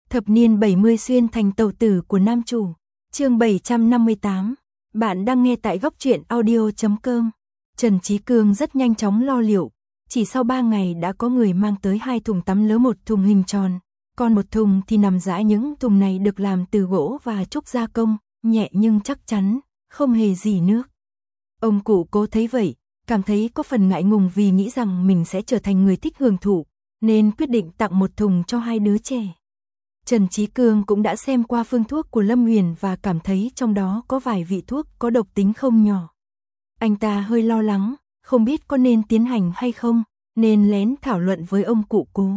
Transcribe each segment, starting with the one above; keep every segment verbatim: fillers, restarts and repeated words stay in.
Thập niên bảy mươi xuyên thành tàu tử của nam chủ. Chương bảy trăm năm mươi tám. Bạn đang nghe tại góc truyện audio chấm com. Trần Chí Cương rất nhanh chóng lo liệu, chỉ sau ba ngày đã có người mang tới hai thùng tắm lớn, một thùng hình tròn, còn một thùng thì nằm rãi. Những thùng này được làm từ gỗ và trúc gia công, nhẹ nhưng chắc chắn, không hề rỉ nước. Ông cụ Cố thấy vậy, cảm thấy có phần ngại ngùng vì nghĩ rằng mình sẽ trở thành người thích hưởng thụ, nên quyết định tặng một thùng cho hai đứa trẻ. Trần Chí Cương cũng đã xem qua phương thuốc của Lâm Huyền và cảm thấy trong đó có vài vị thuốc có độc tính không nhỏ. Anh ta hơi lo lắng, không biết có nên tiến hành hay không, nên lén thảo luận với ông cụ Cố.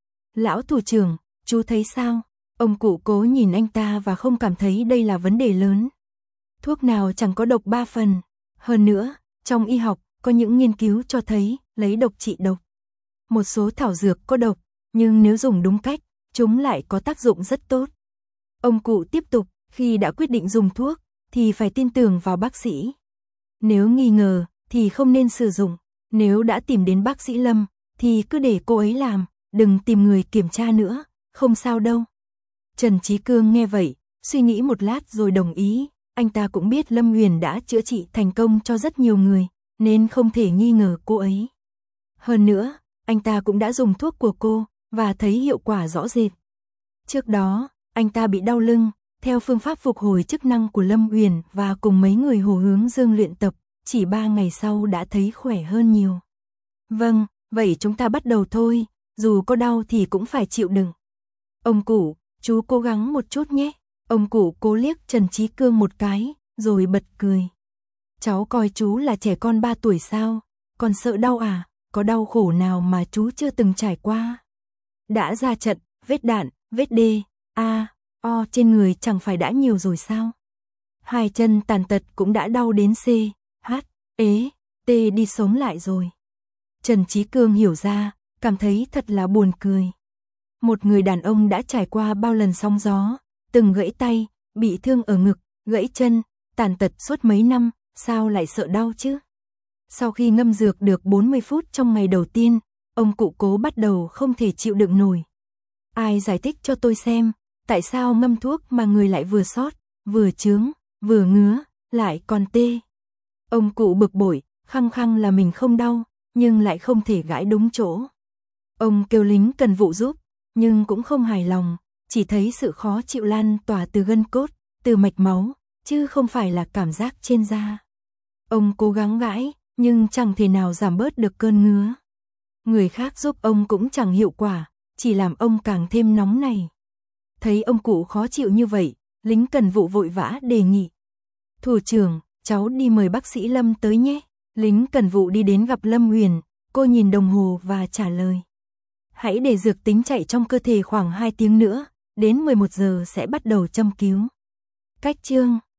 Lão thủ trưởng, chú thấy sao? Ông cụ Cố nhìn anh ta và không cảm thấy đây là vấn đề lớn. Thuốc nào chẳng có độc ba phần. Hơn nữa, trong y học, có những nghiên cứu cho thấy lấy độc trị độc. Một số thảo dược có độc, nhưng nếu dùng đúng cách, chúng lại có tác dụng rất tốt. Ông cụ tiếp tục, khi đã quyết định dùng thuốc, thì phải tin tưởng vào bác sĩ. Nếu nghi ngờ, thì không nên sử dụng. Nếu đã tìm đến bác sĩ Lâm, thì cứ để cô ấy làm, đừng tìm người kiểm tra nữa, không sao đâu. Trần Chí Cương nghe vậy, suy nghĩ một lát rồi đồng ý. Anh ta cũng biết Lâm Huyền đã chữa trị thành công cho rất nhiều người, nên không thể nghi ngờ cô ấy. Hơn nữa, anh ta cũng đã dùng thuốc của cô, và thấy hiệu quả rõ rệt. Trước đó, anh ta bị đau lưng, theo phương pháp phục hồi chức năng của Lâm Huyền và cùng mấy người Hồ Hướng Dương luyện tập, chỉ ba ngày sau đã thấy khỏe hơn nhiều. Vâng, vậy chúng ta bắt đầu thôi, dù có đau thì cũng phải chịu đựng. Ông cụ, chú cố gắng một chút nhé. Ông cụ Cố liếc Trần Chí Cương một cái, rồi bật cười. Cháu coi chú là trẻ con ba tuổi sao, còn sợ đau à, có đau khổ nào mà chú chưa từng trải qua. Đã ra trận, vết đạn, vết đê, a, o trên người chẳng phải đã nhiều rồi sao? Hai chân tàn tật cũng đã đau đến c, h, ế, t đi sống lại rồi. Trần Chí Cương hiểu ra, cảm thấy thật là buồn cười. Một người đàn ông đã trải qua bao lần sóng gió, từng gãy tay, bị thương ở ngực, gãy chân, tàn tật suốt mấy năm, sao lại sợ đau chứ? Sau khi ngâm dược được bốn mươi phút trong ngày đầu tiên, ông cụ Cố bắt đầu không thể chịu đựng nổi. Ai giải thích cho tôi xem, tại sao ngâm thuốc mà người lại vừa sót, vừa chướng, vừa ngứa, lại còn tê. Ông cụ bực bội, khăng khăng là mình không đau, nhưng lại không thể gãi đúng chỗ. Ông kêu lính cần vụ giúp, nhưng cũng không hài lòng, chỉ thấy sự khó chịu lan tỏa từ gân cốt, từ mạch máu, chứ không phải là cảm giác trên da. Ông cố gắng gãi, nhưng chẳng thể nào giảm bớt được cơn ngứa. Người khác giúp ông cũng chẳng hiệu quả, chỉ làm ông càng thêm nóng này. Thấy ông cụ khó chịu như vậy, lính cần vụ vội vã đề nghị. Thủ trưởng, cháu đi mời bác sĩ Lâm tới nhé. Lính cần vụ đi đến gặp Lâm Huyền, cô nhìn đồng hồ và trả lời. Hãy để dược tính chạy trong cơ thể khoảng hai tiếng nữa, đến mười một giờ sẽ bắt đầu châm cứu. Cách chương